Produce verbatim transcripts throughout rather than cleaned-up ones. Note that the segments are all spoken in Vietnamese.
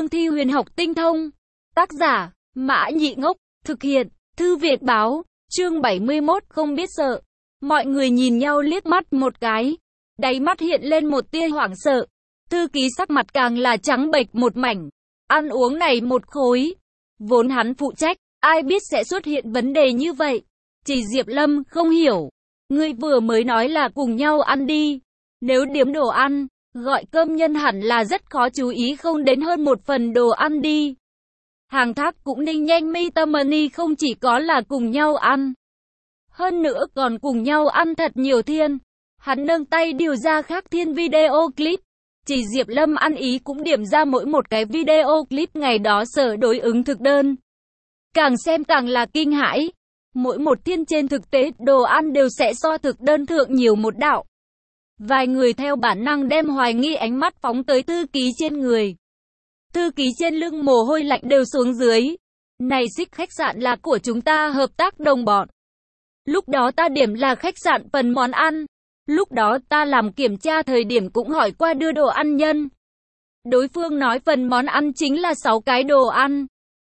cương thi huyền học tinh thông. Tác giả, Mã Nhị Ngốc, thực hiện, Thư Việt Báo, chương bảy mươi mốt không biết sợ. Mọi người nhìn nhau liếc mắt một cái, đáy mắt hiện lên một tia hoảng sợ. Thư ký sắc mặt càng là trắng bệch một mảnh, ăn uống này một khối. Vốn hắn phụ trách, ai biết sẽ xuất hiện vấn đề như vậy. Chỉ Diệp Lâm không hiểu, ngươi vừa mới nói là cùng nhau ăn đi. Nếu điểm đồ ăn, gọi cơm nhân hẳn là rất khó chú ý không đến hơn một phần đồ ăn đi. Hàng Thác cũng ninh nhanh mi tâm ni không chỉ có là cùng nhau ăn, hơn nữa còn cùng nhau ăn thật nhiều thiên. Hắn nâng tay điều ra khác thiên video clip. Chỉ Diệp Lâm ăn ý cũng điểm ra mỗi một cái video clip ngày đó sở đối ứng thực đơn. Càng xem càng là kinh hãi. Mỗi một thiên trên thực tế đồ ăn đều sẽ so thực đơn thượng nhiều một đạo. Vài người theo bản năng đem hoài nghi ánh mắt phóng tới thư ký trên người. Thư ký trên lưng mồ hôi lạnh đều xuống dưới. Này Xích khách sạn là của chúng ta hợp tác đồng bọn. Lúc đó ta điểm là khách sạn phần món ăn. Lúc đó ta làm kiểm tra thời điểm cũng hỏi qua đưa đồ ăn nhân. Đối phương nói phần món ăn chính là sáu cái đồ ăn.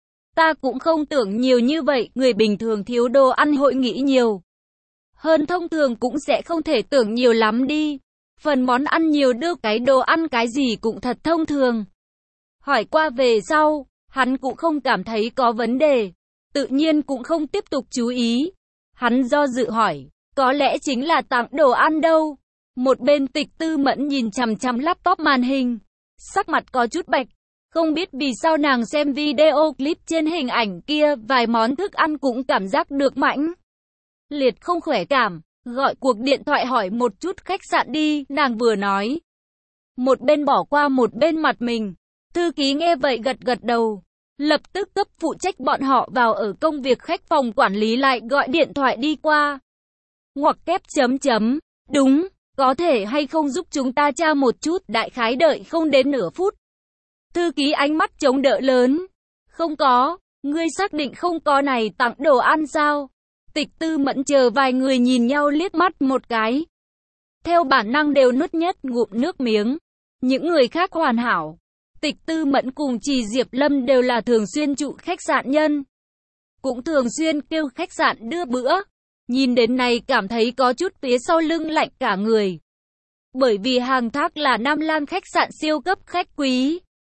Ta cũng không tưởng nhiều như vậy, người bình thường thiếu đồ ăn hội nghĩ nhiều. Hơn thông thường cũng sẽ không thể tưởng nhiều lắm đi. Phần món ăn nhiều đưa cái đồ ăn cái gì cũng thật thông thường. Hỏi qua về sau, hắn cũng không cảm thấy có vấn đề. Tự nhiên cũng không tiếp tục chú ý. Hắn do dự hỏi, có lẽ chính là tặng đồ ăn đâu. Một bên Tịch Tư Mẫn nhìn chằm chằm laptop màn hình. Sắc mặt có chút bạch. Không biết vì sao nàng xem video clip trên hình ảnh kia, vài món thức ăn cũng cảm giác được mãnh liệt không khỏe cảm. Gọi cuộc điện thoại hỏi một chút khách sạn đi, nàng vừa nói. Một bên bỏ qua một bên mặt mình. Thư ký nghe vậy gật gật đầu. Lập tức cấp phụ trách bọn họ vào ở công việc khách phòng quản lý lại gọi điện thoại đi qua. Ngoặc kép chấm chấm. Đúng, có thể hay không giúp chúng ta tra một chút, đại khái đợi không đến nửa phút. Thư ký ánh mắt chống đỡ lớn. Không có, ngươi xác định không có này tặng đồ ăn sao? Tịch Tư Mẫn chờ vài người nhìn nhau liếc mắt một cái. Theo bản năng đều nuốt nhất ngụm nước miếng. Những người khác hoàn hảo. Tịch Tư Mẫn cùng Trì Diệp Lâm đều là thường xuyên trụ khách sạn nhân. Cũng thường xuyên kêu khách sạn đưa bữa. Nhìn đến này cảm thấy có chút phía sau lưng lạnh cả người. Bởi vì Hàng Thác là Nam Lan khách sạn siêu cấp khách quý.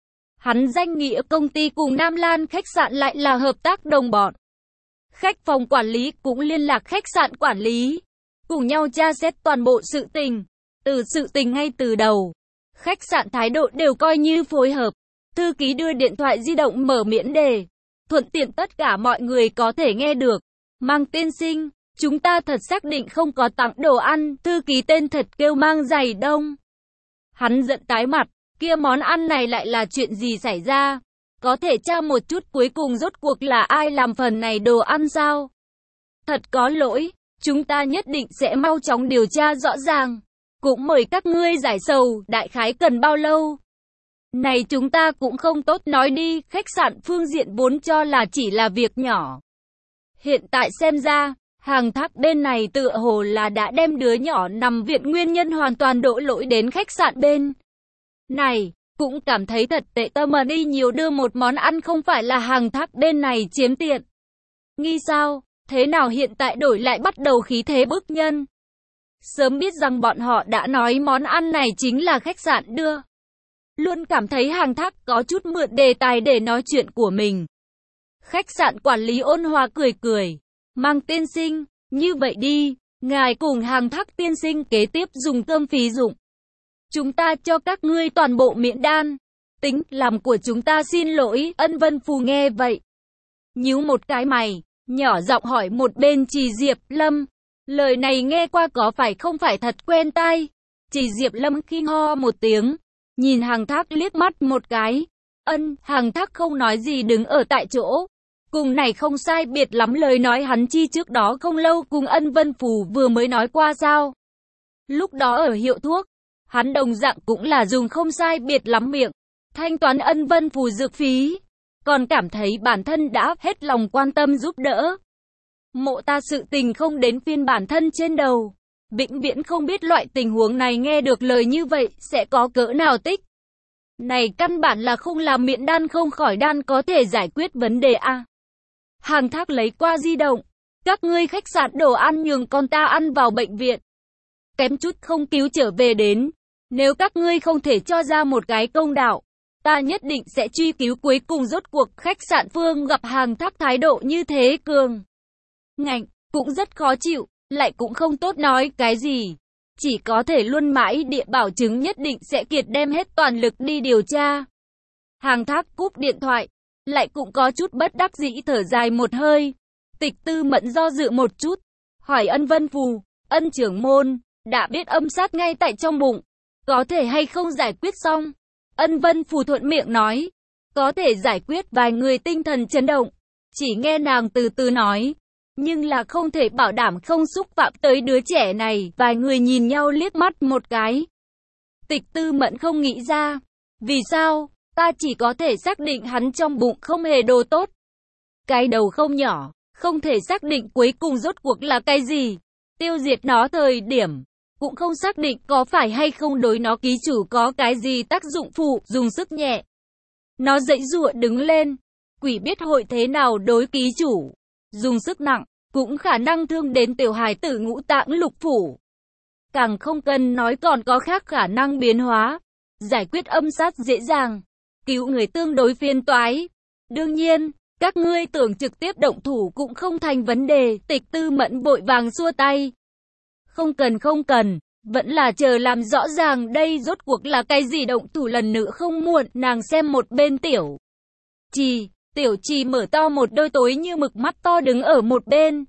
Hắn danh nghĩa công ty cùng Nam Lan khách sạn lại là hợp tác đồng bọn. Khách phòng quản lý cũng liên lạc khách sạn quản lý. Cùng nhau tra xét toàn bộ sự tình. Từ sự tình ngay từ đầu. Khách sạn thái độ đều coi như phối hợp. Thư ký đưa điện thoại di động mở miễn đề. Thuận tiện tất cả mọi người có thể nghe được. Mang tiên sinh, chúng ta thật xác định không có tặng đồ ăn. Thư ký tên thật kêu Mang Giày Đông. Hắn giận tái mặt. Kia món ăn này lại là chuyện gì xảy ra? Có thể tra một chút cuối cùng rốt cuộc là ai làm phần này đồ ăn sao? Thật có lỗi, chúng ta nhất định sẽ mau chóng điều tra rõ ràng. Cũng mời các ngươi giải sầu, đại khái cần bao lâu? Này chúng ta cũng không tốt nói đi, khách sạn phương diện vốn cho là chỉ là việc nhỏ. Hiện tại xem ra, Hàng Thác bên này tựa hồ là đã đem đứa nhỏ nằm viện nguyên nhân hoàn toàn đổ lỗi đến khách sạn bên này. Cũng cảm thấy thật tệ, tâm mà đi nhiều đưa một món ăn không phải là Hàng Thác bên này chiếm tiện nghi sao? Thế nào hiện tại đổi lại bắt đầu khí thế bức nhân? Sớm biết rằng bọn họ đã nói món ăn này chính là khách sạn đưa. Luôn cảm thấy Hàng Thác có chút mượn đề tài để nói chuyện của mình. Khách sạn quản lý ôn hòa cười cười. Mang tiên sinh, như vậy đi, ngài cùng Hàng Thác tiên sinh kế tiếp dùng cơm phí dụng. Chúng ta cho các ngươi toàn bộ miễn đan. Tính làm của chúng ta xin lỗi. Ân Vân Phù nghe vậy. Nhíu một cái mày. Nhỏ giọng hỏi một bên Trì Diệp Lâm. Lời này nghe qua có phải không phải thật quen tai? Trì Diệp Lâm khi ho một tiếng. Nhìn Hàng Thác liếc mắt một cái. Ân, Hàng Thác không nói gì đứng ở tại chỗ. Cùng này không sai biệt lắm lời nói hắn chi trước đó không lâu cùng Ân Vân Phù vừa mới nói qua sao. Lúc đó ở hiệu thuốc. Hắn đồng dạng cũng là dùng không sai biệt lắm miệng, thanh toán Ân Vân Phù dược phí, còn cảm thấy bản thân đã hết lòng quan tâm giúp đỡ. Mộ ta sự tình không đến phiên bản thân trên đầu, vĩnh viễn không biết loại tình huống này nghe được lời như vậy sẽ có cỡ nào tích. Này căn bản là không làm miệng đan không khỏi đan có thể giải quyết vấn đề à. Hàng Thác lấy qua di động. Các ngươi khách sạn đồ ăn nhường con ta ăn vào bệnh viện. Kém chút không cứu trở về đến. Nếu các ngươi không thể cho ra một cái công đạo, ta nhất định sẽ truy cứu. Cuối cùng rốt cuộc khách sạn Phương gặp Hàng Thác thái độ như thế cường ngạnh, cũng rất khó chịu, lại cũng không tốt nói cái gì. Chỉ có thể luôn mãi địa bảo chứng nhất định sẽ kiệt đem hết toàn lực đi điều tra. Hàng Thác cúp điện thoại, lại cũng có chút bất đắc dĩ thở dài một hơi. Tịch Tư Mẫn do dự một chút, hỏi Ân Vân Phù, Ân trưởng môn, đã biết âm sát ngay tại trong bụng, có thể hay không giải quyết xong? Ân Vân Phù thuận miệng nói, có thể giải quyết. Vài người tinh thần chấn động, chỉ nghe nàng từ từ nói, nhưng là không thể bảo đảm không xúc phạm tới đứa trẻ này. Vài người nhìn nhau liếc mắt một cái. Tịch Tư Mẫn không nghĩ ra, vì sao? Ta chỉ có thể xác định hắn trong bụng không hề đồ tốt. Cái đầu không nhỏ, không thể xác định cuối cùng rốt cuộc là cái gì. Tiêu diệt nó thời điểm, cũng không xác định có phải hay không đối nó ký chủ có cái gì tác dụng phụ. Dùng sức nhẹ, nó giãy giụa đứng lên. Quỷ biết hội thế nào đối ký chủ. Dùng sức nặng, cũng khả năng thương đến tiểu hài tử ngũ tạng lục phủ. Càng không cần nói còn có khác khả năng biến hóa. Giải quyết âm sát dễ dàng, cứu người tương đối phiền toái. Đương nhiên, các ngươi tưởng trực tiếp động thủ cũng không thành vấn đề. Tịch Tư Mẫn vội vàng xua tay. Không cần không cần, vẫn là chờ làm rõ ràng đây rốt cuộc là cái gì. Động thủ lần nữa không muộn. Nàng xem một bên Tiểu Trì, Tiểu Trì mở to một đôi tối như mực mắt to đứng ở một bên.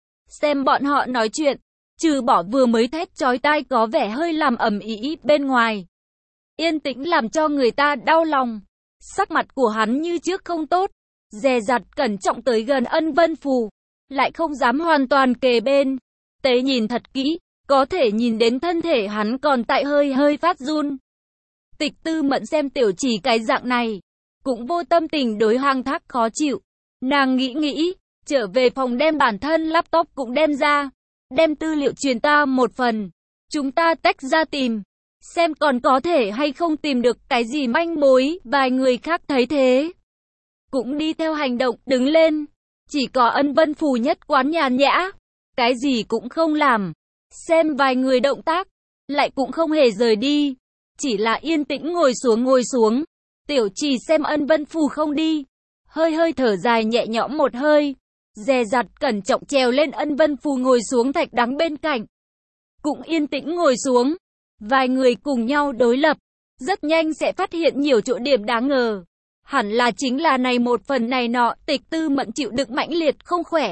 Xem bọn họ nói chuyện, trừ bỏ vừa mới thét chói tai có vẻ hơi làm ầm ĩ bên ngoài. Yên tĩnh làm cho người ta đau lòng. Sắc mặt của hắn như trước không tốt, dè dặt cẩn trọng tới gần Ân Vân Phù, lại không dám hoàn toàn kề bên. Tế nhìn thật kỹ, có thể nhìn đến thân thể hắn còn tại hơi hơi phát run. Tịch Tư Mẫn xem Tiểu Trì cái dạng này, cũng vô tâm tình đối Hàng Thác khó chịu. Nàng nghĩ nghĩ, trở về phòng đem bản thân laptop cũng đem ra, đem tư liệu truyền ta một phần. Chúng ta tách ra tìm, xem còn có thể hay không tìm được cái gì manh mối. Vài người khác thấy thế, cũng đi theo hành động, đứng lên. Chỉ có Ân Vân Phù nhất quán nhàn nhã, cái gì cũng không làm. Xem vài người động tác, lại cũng không hề rời đi, chỉ là yên tĩnh ngồi xuống ngồi xuống. Tiểu Trì xem Ân Vân Phù không đi, hơi hơi thở dài nhẹ nhõm một hơi, dè dặt cẩn trọng trèo lên Ân Vân Phù ngồi xuống thạch đắng bên cạnh, cũng yên tĩnh ngồi xuống. Vài người cùng nhau đối lập, rất nhanh sẽ phát hiện nhiều chỗ điểm đáng ngờ. Hẳn là chính là này một phần này nọ. Tịch Tư Mẫn chịu đựng mãnh liệt không khỏe,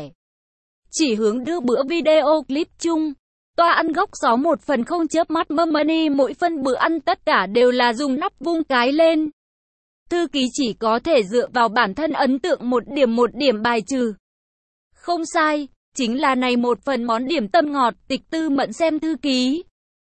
chỉ hướng đưa bữa video clip chung. Toa ăn góc xó một phần không chớp mắt money, mỗi phân bữa ăn tất cả đều là dùng nắp vung cái lên. Thư ký chỉ có thể dựa vào bản thân ấn tượng một điểm một điểm bài trừ. Không sai, chính là này một phần món điểm tâm ngọt. Tịch Tư Mẫn xem thư ký.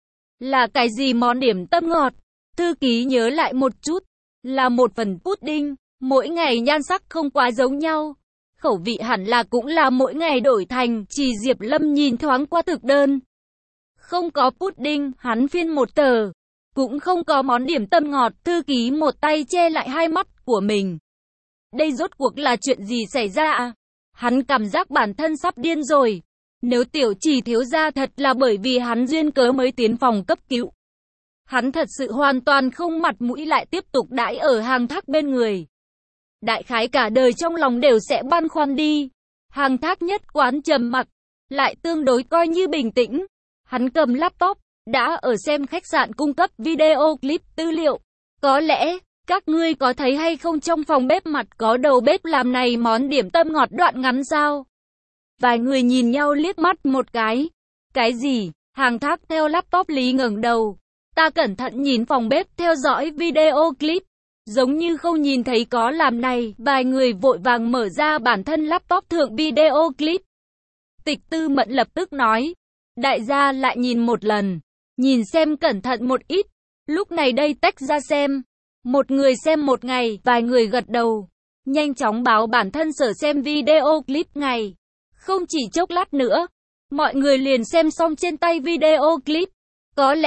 Là cái gì món điểm tâm ngọt? Thư ký nhớ lại một chút. Là một phần pudding, mỗi ngày nhan sắc không quá giống nhau. Khẩu vị hẳn là cũng là mỗi ngày đổi thành. Chỉ Diệp Lâm nhìn thoáng qua thực đơn, không có pudding. Hắn phiên một tờ, cũng không có món điểm tâm ngọt. Thư ký một tay che lại hai mắt của mình. Đây rốt cuộc là chuyện gì xảy ra à? Hắn cảm giác bản thân sắp điên rồi. Nếu Tiểu Trì thiếu gia thật là bởi vì hắn duyên cớ mới tiến phòng cấp cứu, hắn thật sự hoàn toàn không mặt mũi lại tiếp tục đãi ở Hàng Thác bên người. Đại khái cả đời trong lòng đều sẽ băn khoăn đi. Hàng Thác nhất quán trầm mặc, lại tương đối coi như bình tĩnh. Hắn cầm laptop, đã ở xem khách sạn cung cấp video clip tư liệu. Có lẽ, các ngươi có thấy hay không trong phòng bếp mặt có đầu bếp làm này món điểm tâm ngọt đoạn ngắn sao? Vài người nhìn nhau liếc mắt một cái. Cái gì? Hàng Thác theo laptop lý ngẩng đầu. Ta cẩn thận nhìn phòng bếp theo dõi video clip, giống như không nhìn thấy có làm này. Vài người vội vàng mở ra bản thân laptop thượng video clip. Tịch Tư Mẫn lập tức nói. Đại gia lại nhìn một lần, nhìn xem cẩn thận một ít. Lúc này đây tách ra xem. Một người xem một ngày, vài người gật đầu. Nhanh chóng báo bản thân sở xem video clip ngày. Không chỉ chốc lát nữa, mọi người liền xem xong trên tay video clip. Có lẽ,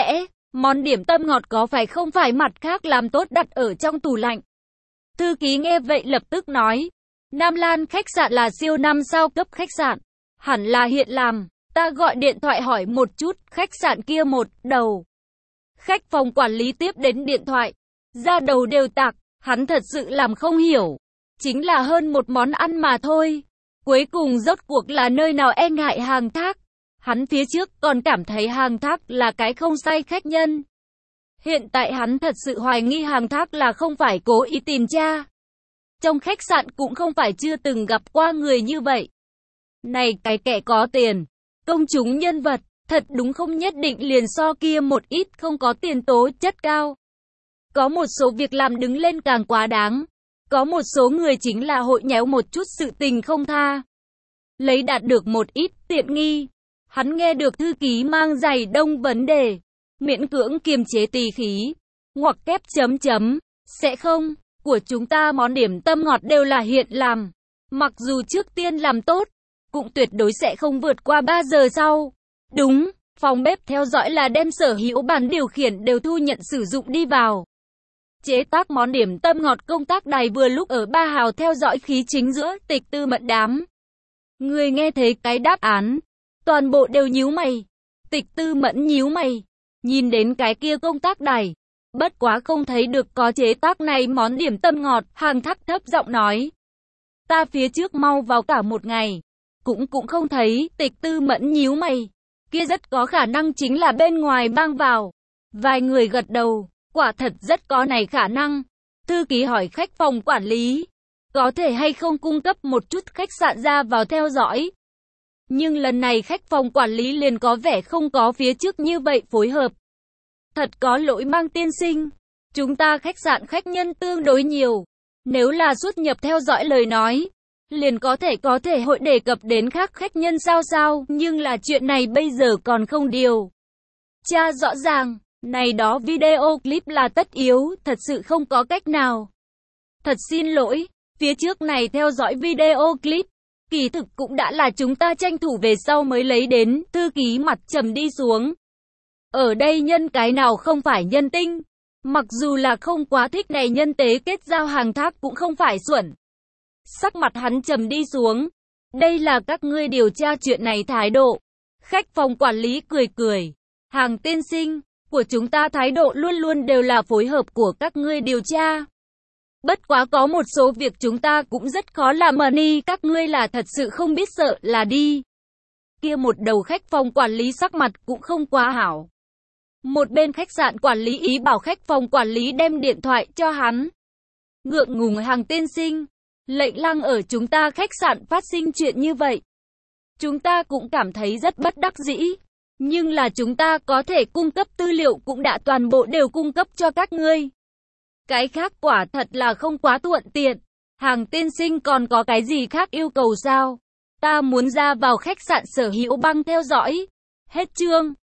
Món điểm tâm ngọt có phải không phải mặt khác làm tốt đặt ở trong tủ lạnh? Thư ký nghe vậy lập tức nói. Nam Lan khách sạn là siêu năm sao cấp khách sạn. Hẳn là hiện làm. Ta gọi điện thoại hỏi một chút, khách sạn kia một đầu. Khách phòng quản lý tiếp đến điện thoại. Ra đầu đều tạc, hắn thật sự làm không hiểu. Chính là hơn một món ăn mà thôi. Cuối cùng rốt cuộc là nơi nào e ngại hàng thác. Hắn phía trước còn cảm thấy hàng thác là cái không sai khách nhân. Hiện tại hắn thật sự hoài nghi hàng thác là không phải cố ý tìm tra. Trong khách sạn cũng không phải chưa từng gặp qua người như vậy. Này cái kẻ có tiền, công chúng nhân vật, thật đúng không nhất định liền so kia một ít không có tiền tố chất cao. Có một số việc làm đứng lên càng quá đáng. Có một số người chính là hội nhéo một chút sự tình không tha. Lấy đạt được một ít tiện nghi. Hắn nghe được thư ký mang giày đông vấn đề. Miễn cưỡng kiềm chế tỳ khí. Ngoặc kép chấm chấm. Sẽ không, của chúng ta món điểm tâm ngọt đều là hiện làm. Mặc dù trước tiên làm tốt, cũng tuyệt đối sẽ không vượt qua ba giờ sau. Đúng, phòng bếp theo dõi là đem sở hữu bàn điều khiển đều thu nhận sử dụng đi vào. Chế tác món điểm tâm ngọt công tác đài vừa lúc ở ba hào theo dõi khí chính giữa Tịch Tư Mẫn đám. Người nghe thấy cái đáp án, toàn bộ đều nhíu mày. Tịch Tư Mẫn nhíu mày, nhìn đến cái kia công tác đài. Bất quá không thấy được có chế tác này món điểm tâm ngọt, hàng thắc thấp giọng nói. Ta phía trước mau vào cả một ngày, cũng cũng không thấy. Tịch Tư Mẫn nhíu mày, kia rất có khả năng chính là bên ngoài mang vào. Vài người gật đầu, quả thật rất có này khả năng. Thư ký hỏi khách phòng quản lý, có thể hay không cung cấp một chút khách sạn ra vào theo dõi. Nhưng lần này khách phòng quản lý liền có vẻ không có phía trước như vậy phối hợp. Thật có lỗi Mang tiên sinh, chúng ta khách sạn khách nhân tương đối nhiều. Nếu là xuất nhập theo dõi lời nói, liền có thể có thể hội đề cập đến khác khách nhân sao sao, nhưng là chuyện này bây giờ còn không điều tra rõ ràng. Này đó video clip là tất yếu, thật sự không có cách nào. Thật xin lỗi, phía trước này theo dõi video clip, kỳ thực cũng đã là chúng ta tranh thủ về sau mới lấy đến. Thư ký mặt trầm đi xuống. Ở đây nhân cái nào không phải nhân tinh, mặc dù là không quá thích này nhân tế kết giao hàng thác cũng không phải xuẩn. Sắc mặt hắn trầm đi xuống. Đây là các ngươi điều tra chuyện này thái độ. Khách phòng quản lý cười cười. Hàng tiên sinh, của chúng ta thái độ luôn luôn đều là phối hợp của các ngươi điều tra. Bất quá có một số việc chúng ta cũng rất khó làm mà ni, các ngươi là thật sự không biết sợ là đi. Kia một đầu khách phòng quản lý sắc mặt cũng không quá hảo. Một bên khách sạn quản lý ý bảo khách phòng quản lý đem điện thoại cho hắn. Ngượng ngùng Hàng tiên sinh, lệnh lăng ở chúng ta khách sạn phát sinh chuyện như vậy. Chúng ta cũng cảm thấy rất bất đắc dĩ. Nhưng là chúng ta có thể cung cấp tư liệu cũng đã toàn bộ đều cung cấp cho các ngươi. Cái khác quả thật là không quá thuận tiện. Hàng tiên sinh còn có cái gì khác yêu cầu sao? Ta muốn ra vào khách sạn sở hữu băng theo dõi. Hết chương.